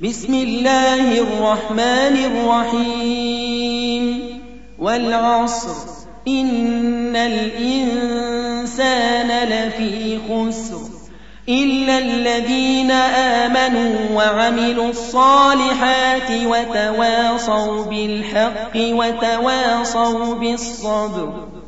بسم الله الرحمن الرحيم والعصر إن الإنسان لفي خسر إلا الذين آمنوا وعملوا الصالحات وتواصوا بالحق وتواصوا بالصبر